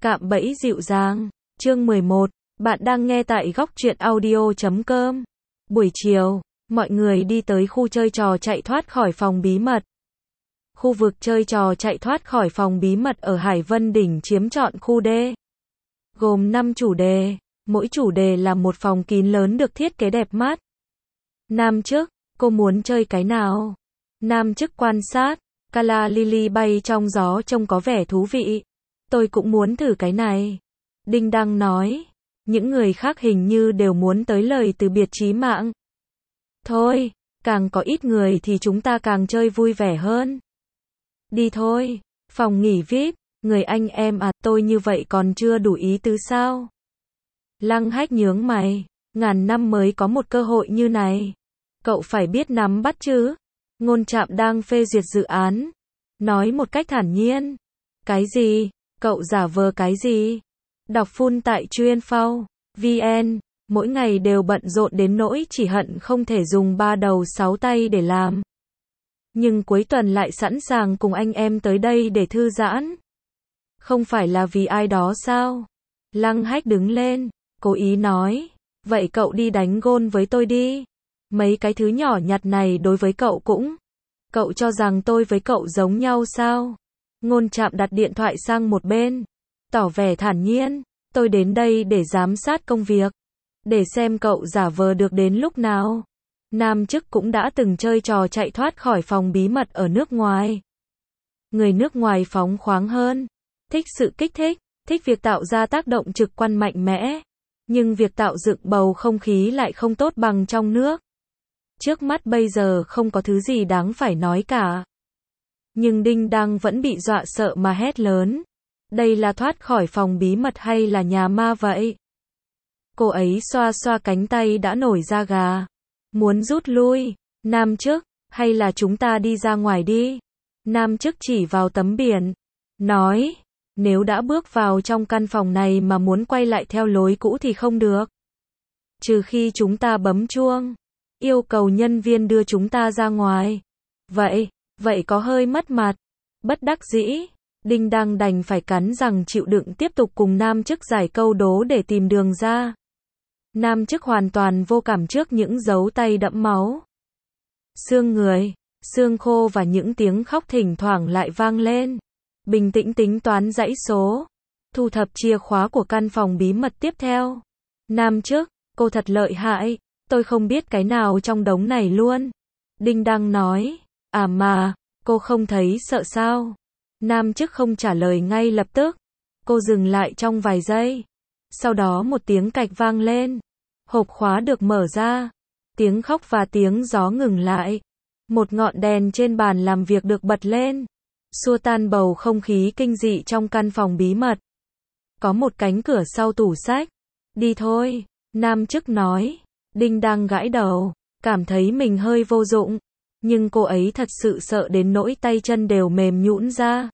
Cạm bẫy dịu dàng. Chương 11. Bạn đang nghe tại góc truyện audio.com. Buổi chiều, mọi người đi tới khu chơi trò chạy thoát khỏi phòng bí mật. Khu vực chơi trò chạy thoát khỏi phòng bí mật ở Hải Vân Đỉnh chiếm trọn khu D. Gồm 5 chủ đề, mỗi chủ đề là một phòng kín lớn được thiết kế đẹp mắt. Nam chức, cô muốn chơi cái nào? Nam chức quan sát, Calla Lily bay trong gió trông có vẻ thú vị. Tôi cũng muốn thử cái này. Đinh Đăng nói. Những người khác hình như đều muốn tới lời từ biệt chí mạng. Thôi, càng có ít người thì chúng ta càng chơi vui vẻ hơn. Đi thôi, phòng nghỉ VIP, người anh em à, tôi như vậy còn chưa đủ ý tứ sao? Lăng Hách nhướng mày, ngàn năm mới có một cơ hội như này. Cậu phải biết nắm bắt chứ. Ngôn Trạm đang phê duyệt dự án. Nói một cách thản nhiên. Cái gì? Cậu giả vờ cái gì? Đọc full tại chuyên.phao.vn, mỗi ngày đều bận rộn đến nỗi chỉ hận không thể dùng 3 đầu 6 tay để làm. Nhưng cuối tuần lại sẵn sàng cùng anh em tới đây để thư giãn. Không phải là vì ai đó sao? Lăng Hách đứng lên, cố ý nói. Vậy cậu đi đánh gôn với tôi đi. Mấy cái thứ nhỏ nhặt này đối với cậu cũng. Cậu cho rằng tôi với cậu giống nhau sao? Ngôn Trạm đặt điện thoại sang một bên, tỏ vẻ thản nhiên, tôi đến đây để giám sát công việc, để xem cậu giả vờ được đến lúc nào. Nam chức cũng đã từng chơi trò chạy thoát khỏi phòng bí mật ở nước ngoài. Người nước ngoài phóng khoáng hơn, thích sự kích thích, thích việc tạo ra tác động trực quan mạnh mẽ, nhưng việc tạo dựng bầu không khí lại không tốt bằng trong nước. Trước mắt bây giờ không có thứ gì đáng phải nói cả. Nhưng Đinh Đăng vẫn bị dọa sợ mà hét lớn. Đây là thoát khỏi phòng bí mật hay là nhà ma vậy? Cô ấy xoa xoa cánh tay đã nổi da gà. Muốn rút lui. Nam chức, hay là chúng ta đi ra ngoài đi? Nam chức chỉ vào tấm biển. Nói, nếu đã bước vào trong căn phòng này mà muốn quay lại theo lối cũ thì không được. Trừ khi chúng ta bấm chuông. Yêu cầu nhân viên đưa chúng ta ra ngoài. Vậy có hơi mất mặt. Bất đắc dĩ, Đinh Đăng đành phải cắn răng chịu đựng tiếp tục cùng Nam chức giải câu đố để tìm đường ra. Nam chức hoàn toàn vô cảm trước những dấu tay đẫm máu. Xương người, xương khô và những tiếng khóc thỉnh thoảng lại vang lên. Bình tĩnh tính toán dãy số. Thu thập chìa khóa của căn phòng bí mật tiếp theo. Nam chức, cô thật lợi hại. Tôi không biết cái nào trong đống này luôn. Đinh Đăng nói. À mà, cô không thấy sợ sao? Nam chức không trả lời ngay lập tức. Cô dừng lại trong vài giây. Sau đó một tiếng cạch vang lên. Hộp khóa được mở ra. Tiếng khóc và tiếng gió ngừng lại. Một ngọn đèn trên bàn làm việc được bật lên. Xua tan bầu không khí kinh dị trong căn phòng bí mật. Có một cánh cửa sau tủ sách. Đi thôi, Nam chức nói. Đinh Đăng gãi đầu, cảm thấy mình hơi vô dụng. Nhưng cô ấy thật sự sợ đến nỗi tay chân đều mềm nhũn ra.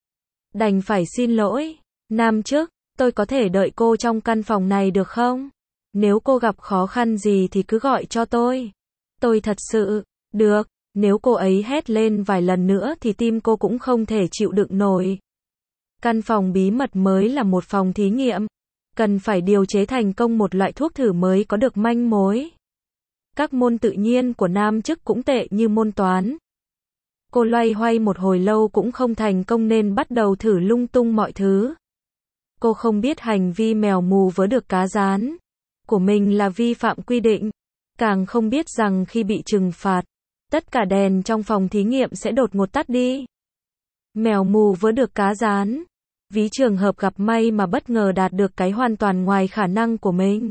Đành phải xin lỗi. Nam chức, tôi có thể đợi cô trong căn phòng này được không? Nếu cô gặp khó khăn gì thì cứ gọi cho tôi. Tôi thật sự, được, nếu cô ấy hét lên vài lần nữa thì tim cô cũng không thể chịu đựng nổi. Căn phòng bí mật mới là một phòng thí nghiệm. Cần phải điều chế thành công một loại thuốc thử mới có được manh mối. Các môn tự nhiên của Nam chức cũng tệ như môn toán. Cô loay hoay một hồi lâu cũng không thành công nên bắt đầu thử lung tung mọi thứ. Cô không biết hành vi mèo mù vớ được cá rán của mình là vi phạm quy định. Càng không biết rằng khi bị trừng phạt, tất cả đèn trong phòng thí nghiệm sẽ đột ngột tắt đi. Mèo mù vớ được cá rán. Ví trường hợp gặp may mà bất ngờ đạt được cái hoàn toàn ngoài khả năng của mình.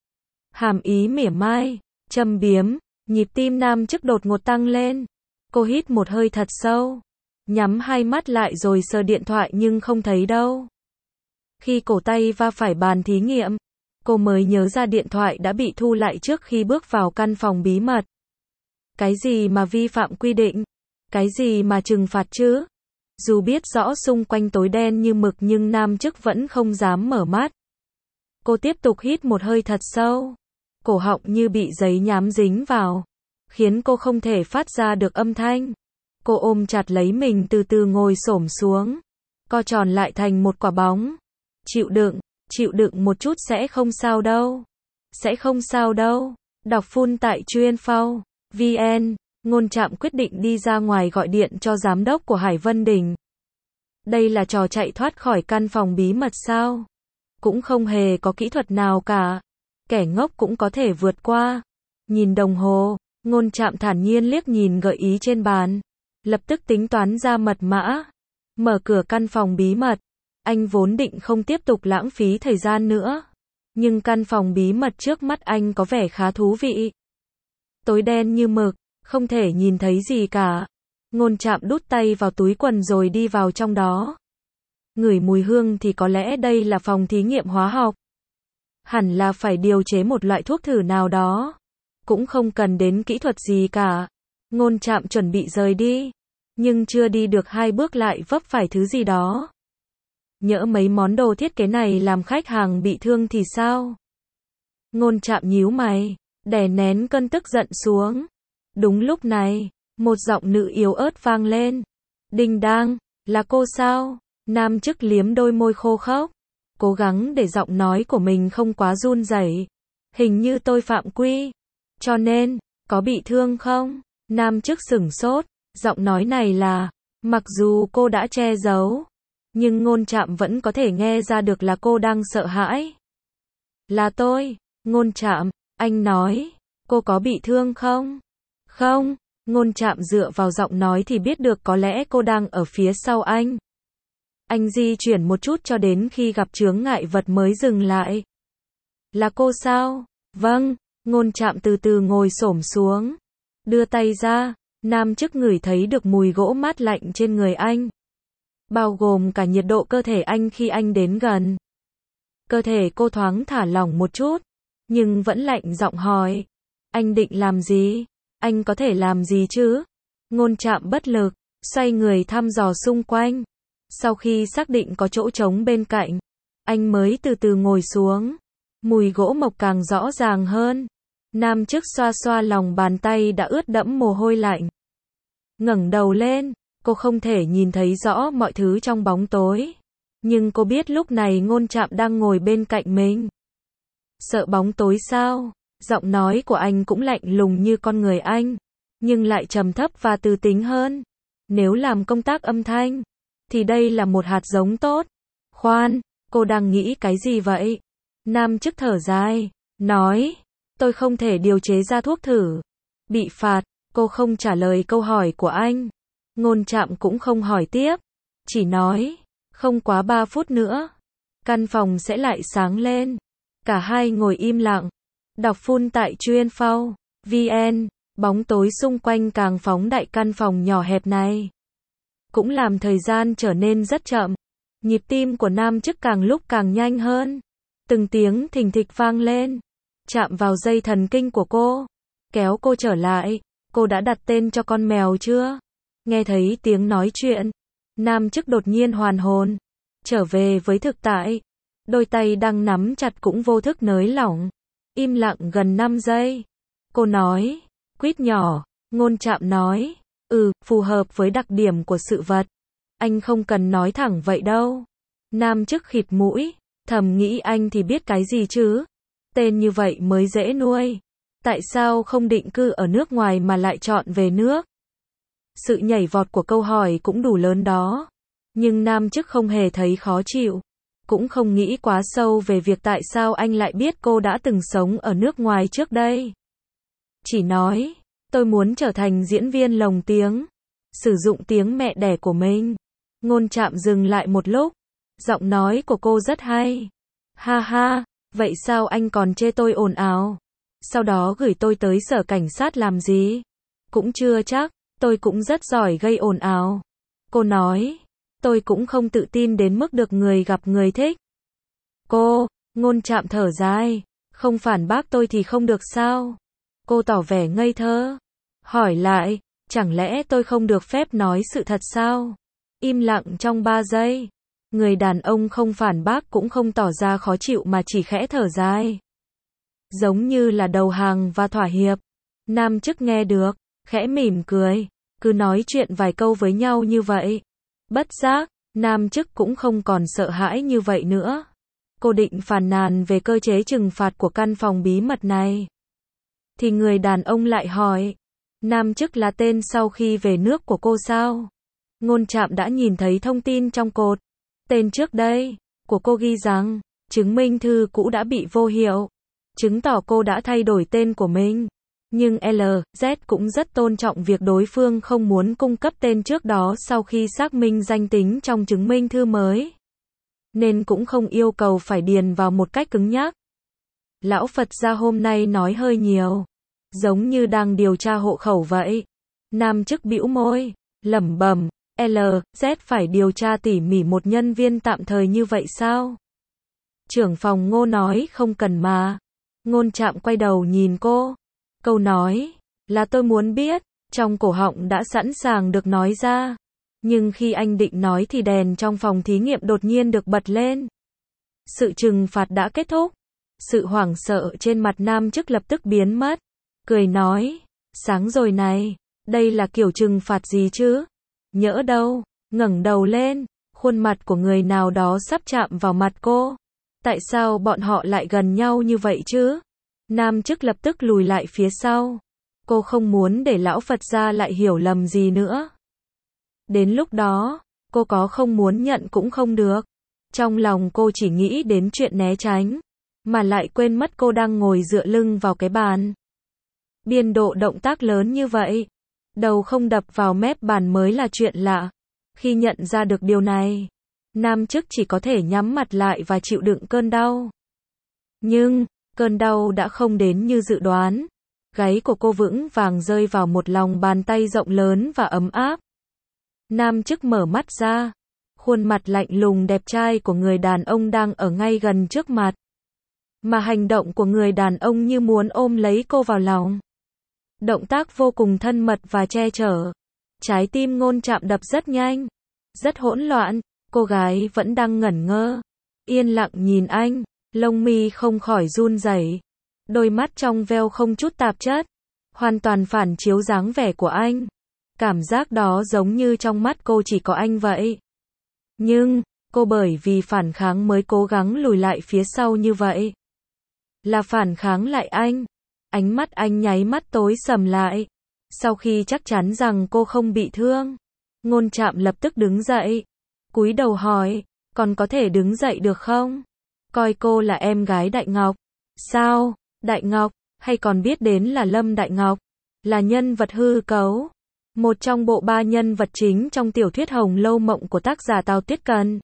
Hàm ý mỉa mai, châm biếm, nhịp tim Nam chức đột ngột tăng lên. Cô hít một hơi thật sâu, nhắm hai mắt lại rồi sờ điện thoại nhưng không thấy đâu. Khi cổ tay va phải bàn thí nghiệm, cô mới nhớ ra điện thoại đã bị thu lại trước khi bước vào căn phòng bí mật. Cái gì mà vi phạm quy định? Cái gì mà trừng phạt chứ? Dù biết rõ xung quanh tối đen như mực nhưng Nam chức vẫn không dám mở mắt. Cô tiếp tục hít một hơi thật sâu. Cổ họng như bị giấy nhám dính vào, khiến cô không thể phát ra được âm thanh. Cô ôm chặt lấy mình từ từ ngồi xổm xuống, co tròn lại thành một quả bóng. chịu đựng một chút sẽ không sao đâu. Sẽ không sao đâu. Đọc full tại chuyên.phao VN, Ngôn Trạm quyết định đi ra ngoài gọi điện cho giám đốc của Hải Vân Đình. Đây là trò chạy thoát khỏi căn phòng bí mật sao? Cũng không hề có kỹ thuật nào cả. Kẻ ngốc cũng có thể vượt qua. Nhìn đồng hồ, Ngôn Trạm thản nhiên liếc nhìn gợi ý trên bàn. Lập tức tính toán ra mật mã. Mở cửa căn phòng bí mật. Anh vốn định không tiếp tục lãng phí thời gian nữa. Nhưng căn phòng bí mật trước mắt anh có vẻ khá thú vị. Tối đen như mực, không thể nhìn thấy gì cả. Ngôn Trạm đút tay vào túi quần rồi đi vào trong đó. Ngửi mùi hương thì có lẽ đây là phòng thí nghiệm hóa học. Hẳn là phải điều chế một loại thuốc thử nào đó. Cũng không cần đến kỹ thuật gì cả. Ngôn Trạm chuẩn bị rời đi. Nhưng chưa đi được 2 bước lại vấp phải thứ gì đó. Nhỡ mấy món đồ thiết kế này làm khách hàng bị thương thì sao? Ngôn Trạm nhíu mày, đè nén cơn tức giận xuống. Đúng lúc này, một giọng nữ yếu ớt vang lên. Đinh đang, là cô sao? Nam chức liếm đôi môi khô khốc, cố gắng để giọng nói của mình không quá run rẩy. Hình như tôi phạm quy. Cho nên, có bị thương không? Nam chức sửng sốt, giọng nói này là, mặc dù cô đã che giấu, nhưng Ngôn Trạm vẫn có thể nghe ra được là cô đang sợ hãi. Là tôi, Ngôn Trạm, anh nói, cô có bị thương không? Không, Ngôn Trạm dựa vào giọng nói thì biết được có lẽ cô đang ở phía sau anh. Anh di chuyển một chút cho đến khi gặp chướng ngại vật mới dừng lại. Là cô sao? Vâng, Ngôn Trạm từ từ ngồi xổm xuống. Đưa tay ra, nam chức ngửi thấy được mùi gỗ mát lạnh trên người anh. Bao gồm cả nhiệt độ cơ thể anh khi anh đến gần. Cơ thể cô thoáng thả lỏng một chút, nhưng vẫn lạnh giọng hỏi. Anh định làm gì? Anh có thể làm gì chứ? Ngôn Trạm bất lực, xoay người thăm dò xung quanh. Sau khi xác định có chỗ trống bên cạnh, anh mới từ từ ngồi xuống. Mùi gỗ mộc càng rõ ràng hơn. Nam chức xoa xoa lòng bàn tay đã ướt đẫm mồ hôi lạnh. Ngẩng đầu lên, cô không thể nhìn thấy rõ mọi thứ trong bóng tối. Nhưng cô biết lúc này Ngôn Trạm đang ngồi bên cạnh mình. Sợ bóng tối sao? Giọng nói của anh cũng lạnh lùng như con người anh, nhưng lại trầm thấp và từ tính hơn. Nếu làm công tác âm thanh, thì đây là một hạt giống tốt. Khoan, cô đang nghĩ cái gì vậy? Nam chức thở dài, nói, tôi không thể điều chế ra thuốc thử. Bị phạt, cô không trả lời câu hỏi của anh. Ngôn Trạm cũng không hỏi tiếp, chỉ nói, không quá 3 phút nữa, căn phòng sẽ lại sáng lên. Cả hai ngồi im lặng, đọc full tại chuyên.phao VN, bóng tối xung quanh càng phóng đại căn phòng nhỏ hẹp này. Cũng làm thời gian trở nên rất chậm. Nhịp tim của nam chức càng lúc càng nhanh hơn. Từng tiếng thình thịch vang lên, chạm vào dây thần kinh của cô, kéo cô trở lại. Cô đã đặt tên cho con mèo chưa? Nghe thấy tiếng nói chuyện, nam chức đột nhiên hoàn hồn, trở về với thực tại. Đôi tay đang nắm chặt cũng vô thức nới lỏng. Im lặng gần 5 giây. Cô nói, quýt nhỏ. Ngôn Trạm nói, phù hợp với đặc điểm của sự vật. Anh không cần nói thẳng vậy đâu. Nam chức khịt mũi, thầm nghĩ anh thì biết cái gì chứ. Tên như vậy mới dễ nuôi. Tại sao không định cư ở nước ngoài mà lại chọn về nước? Sự nhảy vọt của câu hỏi cũng đủ lớn đó. Nhưng nam chức không hề thấy khó chịu. Cũng không nghĩ quá sâu về việc tại sao anh lại biết cô đã từng sống ở nước ngoài trước đây. Chỉ nói, tôi muốn trở thành diễn viên lồng tiếng. Sử dụng tiếng mẹ đẻ của mình. Ngôn Trạm dừng lại một lúc. Giọng nói của cô rất hay. Ha ha, vậy sao anh còn chê tôi ồn ào? Sau đó gửi tôi tới sở cảnh sát làm gì? Cũng chưa chắc, tôi cũng rất giỏi gây ồn ào. Cô nói, tôi cũng không tự tin đến mức được người gặp người thích. Ngôn Trạm thở dài, không phản bác tôi thì không được sao? Cô tỏ vẻ ngây thơ. Hỏi lại, chẳng lẽ tôi không được phép nói sự thật sao? Im lặng trong 3 giây. Người đàn ông không phản bác cũng không tỏ ra khó chịu mà chỉ khẽ thở dài. Giống như là đầu hàng và thỏa hiệp. Nam chức nghe được, khẽ mỉm cười. Cứ nói chuyện vài câu với nhau như vậy. Bất giác, nam chức cũng không còn sợ hãi như vậy nữa. cô định phàn nàn về cơ chế trừng phạt của căn phòng bí mật này. Thì người đàn ông lại hỏi, Nam Chức là tên sau khi về nước của cô sao? Ngôn Trạm đã nhìn thấy thông tin trong cột. Tên trước đây, của cô ghi rằng, chứng minh thư cũ đã bị vô hiệu, chứng tỏ cô đã thay đổi tên của mình. Nhưng LZ cũng rất tôn trọng việc đối phương không muốn cung cấp tên trước đó sau khi xác minh danh tính trong chứng minh thư mới. Nên cũng không yêu cầu phải điền vào một cách cứng nhắc. Lão Phật gia hôm nay nói hơi nhiều, giống như đang điều tra hộ khẩu vậy. Nam Chức bĩu môi, lẩm bẩm, LZ phải điều tra tỉ mỉ một nhân viên tạm thời như vậy sao? Trưởng phòng Ngô nói không cần mà. Ngôn Trạm quay đầu nhìn cô. Câu nói là tôi muốn biết, trong cổ họng đã sẵn sàng được nói ra. Nhưng khi anh định nói thì đèn trong phòng thí nghiệm đột nhiên được bật lên. Sự trừng phạt đã kết thúc. Sự hoảng sợ trên mặt Nam Chức lập tức biến mất. Cười nói, sáng rồi này, đây là kiểu trừng phạt gì chứ? Nhỡ đâu, ngẩng đầu lên, khuôn mặt của người nào đó sắp chạm vào mặt cô. Tại sao bọn họ lại gần nhau như vậy chứ? Nam Chức lập tức lùi lại phía sau. Cô không muốn để lão Phật gia lại hiểu lầm gì nữa. Đến lúc đó, cô có không muốn nhận cũng không được. Trong lòng cô chỉ nghĩ đến chuyện né tránh, mà lại quên mất cô đang ngồi dựa lưng vào cái bàn. Biên độ động tác lớn như vậy, đầu không đập vào mép bàn mới là chuyện lạ. Khi nhận ra được điều này, Nam Chức chỉ có thể nhắm mặt lại và chịu đựng cơn đau. Nhưng, cơn đau đã không đến như dự đoán. Gáy của cô vững vàng rơi vào một lòng bàn tay rộng lớn và ấm áp. Nam Chức mở mắt ra. Khuôn mặt lạnh lùng đẹp trai của người đàn ông đang ở ngay gần trước mặt. Mà hành động của người đàn ông như muốn ôm lấy cô vào lòng. Động tác vô cùng thân mật và che chở. Trái tim Ngôn Trạm đập rất nhanh, rất hỗn loạn. Cô gái vẫn đang ngẩn ngơ, yên lặng nhìn anh, lông mi không khỏi run rẩy. Đôi mắt trong veo không chút tạp chất, hoàn toàn phản chiếu dáng vẻ của anh. Cảm giác đó giống như trong mắt cô chỉ có anh vậy. Nhưng, cô bởi vì phản kháng mới cố gắng lùi lại phía sau như vậy. Là phản kháng lại anh. Ánh mắt anh nháy mắt tối sầm lại. Sau khi chắc chắn rằng cô không bị thương, Ngôn Trạm lập tức đứng dậy. Cúi đầu hỏi, còn có thể đứng dậy được không? Coi cô là em gái Đại Ngọc. Sao? Đại Ngọc, hay còn biết đến là Lâm Đại Ngọc, là nhân vật hư cấu. Một trong bộ 3 nhân vật chính trong tiểu thuyết Hồng Lâu Mộng của tác giả Tào Tuyết Cần.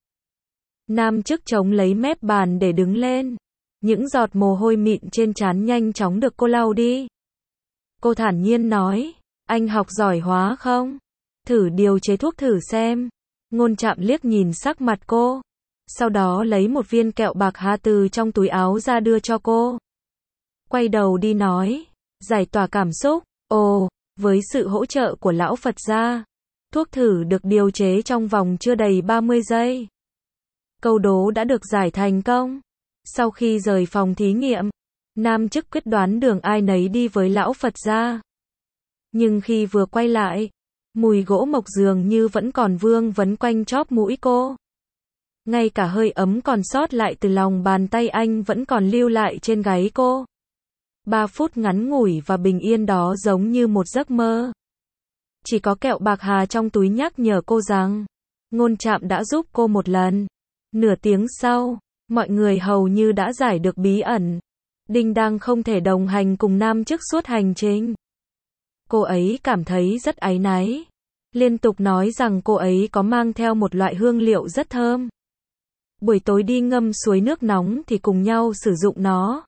Nam Chức chống lấy mép bàn để đứng lên. Những giọt mồ hôi mịn trên trán nhanh chóng được cô lau đi. Cô thản nhiên nói, anh học giỏi hóa không? Thử điều chế thuốc thử xem. Ngôn Trạm liếc nhìn sắc mặt cô. Sau đó lấy một viên kẹo bạc hà từ trong túi áo ra đưa cho cô. Quay đầu đi nói, giải tỏa cảm xúc. Ồ, với sự hỗ trợ của lão Phật gia, thuốc thử được điều chế trong vòng chưa đầy 30 giây. Câu đố đã được giải thành công. Sau khi rời phòng thí nghiệm, Nam Chức quyết đoán đường ai nấy đi với lão Phật gia. Nhưng khi vừa quay lại, mùi gỗ mộc dường như vẫn còn vương vấn quanh chóp mũi cô. Ngay cả hơi ấm còn sót lại từ lòng bàn tay anh vẫn còn lưu lại trên gáy cô. 3 phút ngắn ngủi và bình yên đó giống như một giấc mơ. Chỉ có kẹo bạc hà trong túi nhắc nhở cô rằng, Ngôn Trạm đã giúp cô một lần. Nửa tiếng sau, mọi người hầu như đã giải được bí ẩn. Đinh Đăng không thể đồng hành cùng Nam Chức suốt hành trình. Cô ấy cảm thấy rất áy náy. Liên tục nói rằng cô ấy có mang theo một loại hương liệu rất thơm. Buổi tối đi ngâm suối nước nóng thì cùng nhau sử dụng nó.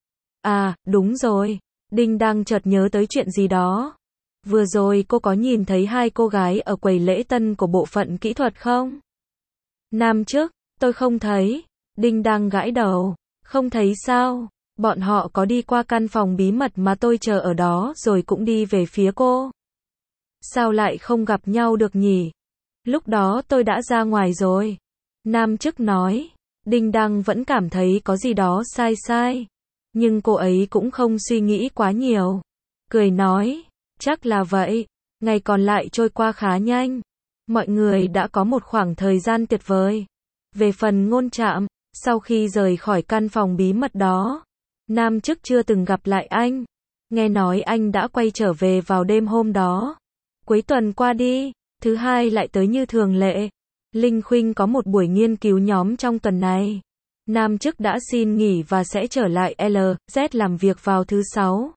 À, đúng rồi. Đinh Đăng chợt nhớ tới chuyện gì đó. Vừa rồi cô có nhìn thấy 2 cô gái ở quầy lễ tân của bộ phận kỹ thuật không? Nam Chức, tôi không thấy. Đinh Đăng gãi đầu. Không thấy sao? Bọn họ có đi qua căn phòng bí mật mà tôi chờ ở đó rồi cũng đi về phía cô. Sao lại không gặp nhau được nhỉ? Lúc đó tôi đã ra ngoài rồi. Nam Chức nói. Đinh Đăng vẫn cảm thấy có gì đó sai sai. Nhưng cô ấy cũng không suy nghĩ quá nhiều. Cười nói. Chắc là vậy. Ngày còn lại trôi qua khá nhanh. Mọi người đã có một khoảng thời gian tuyệt vời. Về phần Ngôn Trạm, Sau khi rời khỏi căn phòng bí mật đó, Nam Chức chưa từng gặp lại anh. Nghe nói anh đã quay trở về vào đêm hôm đó. Cuối tuần qua đi, thứ hai lại tới như thường lệ. Linh Khuynh có một buổi nghiên cứu nhóm trong tuần này. Nam Chức đã xin nghỉ và sẽ trở lại LZ làm việc vào thứ sáu.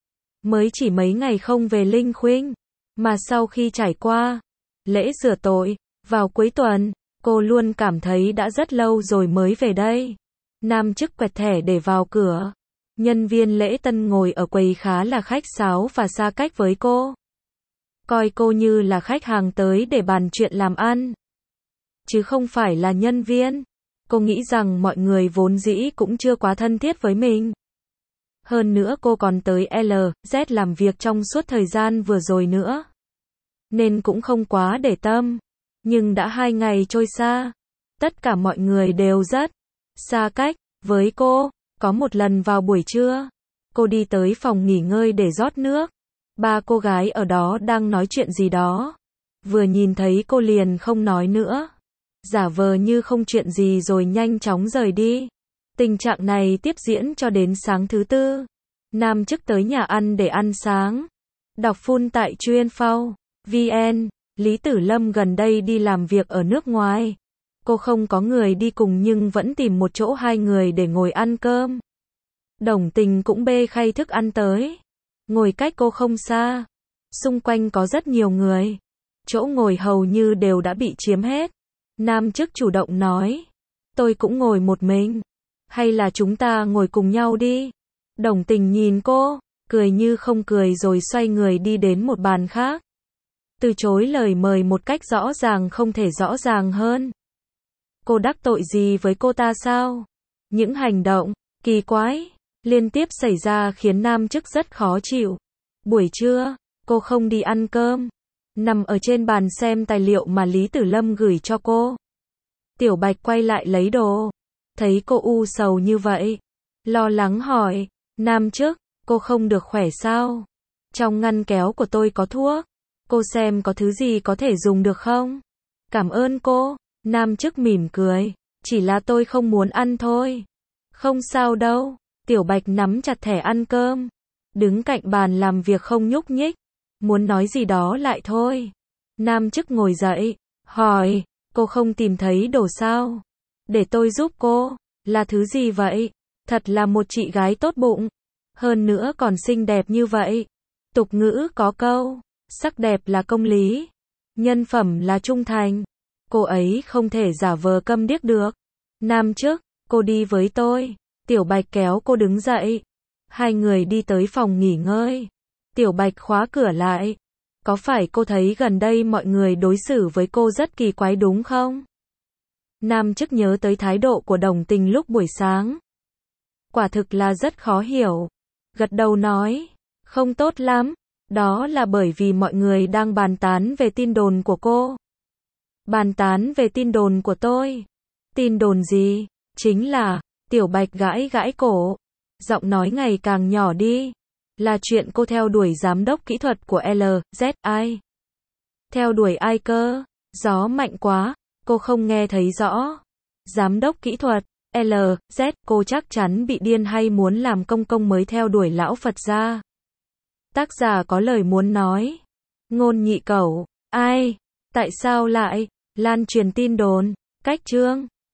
Mới chỉ mấy ngày không về Linh Khuynh, mà sau khi trải qua lễ rửa tội vào cuối tuần, cô luôn cảm thấy đã rất lâu rồi mới về đây. Nam Chức quẹt thẻ để vào cửa. Nhân viên lễ tân ngồi ở quầy khá là khách sáo và xa cách với cô. Coi cô như là khách hàng tới để bàn chuyện làm ăn, chứ không phải là nhân viên. Cô nghĩ rằng mọi người vốn dĩ cũng chưa quá thân thiết với mình. Hơn nữa cô còn tới LZ làm việc trong suốt thời gian vừa rồi nữa, nên cũng không quá để tâm. Nhưng đã 2 ngày trôi xa, tất cả mọi người đều rất xa cách với cô. Có một lần vào buổi trưa, cô đi tới phòng nghỉ ngơi để rót nước. 3 cô gái ở đó đang nói chuyện gì đó. Vừa nhìn thấy cô liền không nói nữa, giả vờ như không chuyện gì rồi nhanh chóng rời đi. Tình trạng này tiếp diễn cho đến sáng thứ tư. Nam Chức tới nhà ăn để ăn sáng. Đọc full tại chuyên phao VN. Lý Tử Lâm gần đây đi làm việc ở nước ngoài. Cô không có người đi cùng nhưng vẫn tìm một chỗ 2 người để ngồi ăn cơm. Đồng Tình cũng bê khay thức ăn tới, ngồi cách cô không xa. Xung quanh có rất nhiều người. Chỗ ngồi hầu như đều đã bị chiếm hết. Nam Chức chủ động nói, tôi cũng ngồi một mình. Hay là chúng ta ngồi cùng nhau đi. Đồng Tình nhìn cô, cười như không cười rồi xoay người đi đến một bàn khác. Từ chối lời mời một cách rõ ràng không thể rõ ràng hơn. Cô đắc tội gì với cô ta sao? Những hành động kỳ quái liên tiếp xảy ra khiến Nam Chức rất khó chịu. Buổi trưa, cô không đi ăn cơm, nằm ở trên bàn xem tài liệu mà Lý Tử Lâm gửi cho cô. Tiểu Bạch quay lại lấy đồ, thấy cô u sầu như vậy, lo lắng hỏi, Nam Chức, cô không được khỏe sao? Trong ngăn kéo của tôi có thuốc, cô xem có thứ gì có thể dùng được không? Cảm ơn cô. Nam Chức mỉm cười, chỉ là tôi không muốn ăn thôi. Không sao đâu. Tiểu Bạch nắm chặt thẻ ăn cơm, đứng cạnh bàn làm việc không nhúc nhích, muốn nói gì đó lại thôi. Nam Chức ngồi dậy, hỏi, cô không tìm thấy đồ sao? Để tôi giúp cô. Là thứ gì vậy? Thật là một chị gái tốt bụng, hơn nữa còn xinh đẹp như vậy. Tục ngữ có câu, sắc đẹp là công lý, nhân phẩm là trung thành. Cô ấy không thể giả vờ câm điếc được. Nam Chức, cô đi với tôi. Tiểu Bạch kéo cô đứng dậy. 2 người đi tới phòng nghỉ ngơi. Tiểu Bạch khóa cửa lại. Có phải cô thấy gần đây mọi người đối xử với cô rất kỳ quái đúng không? Nam Chức nhớ tới thái độ của Đồng Tình lúc buổi sáng. Quả thực là rất khó hiểu. Gật đầu nói, không tốt lắm. Đó là bởi vì mọi người đang bàn tán về tin đồn của cô. Bàn tán về tin đồn của tôi. Tin đồn gì? Chính là, Tiểu Bạch gãi gãi cổ. Giọng nói ngày càng nhỏ đi. Là chuyện cô theo đuổi giám đốc kỹ thuật của LZI. Theo đuổi ai cơ? Gió mạnh quá, cô không nghe thấy rõ. Giám đốc kỹ thuật, LZ, cô chắc chắn bị điên hay muốn làm công công mới theo đuổi lão Phật gia. Tác giả có lời muốn nói. Ngôn nhị cẩu, ai? Tại sao lại lan truyền tin đồn? Cách chương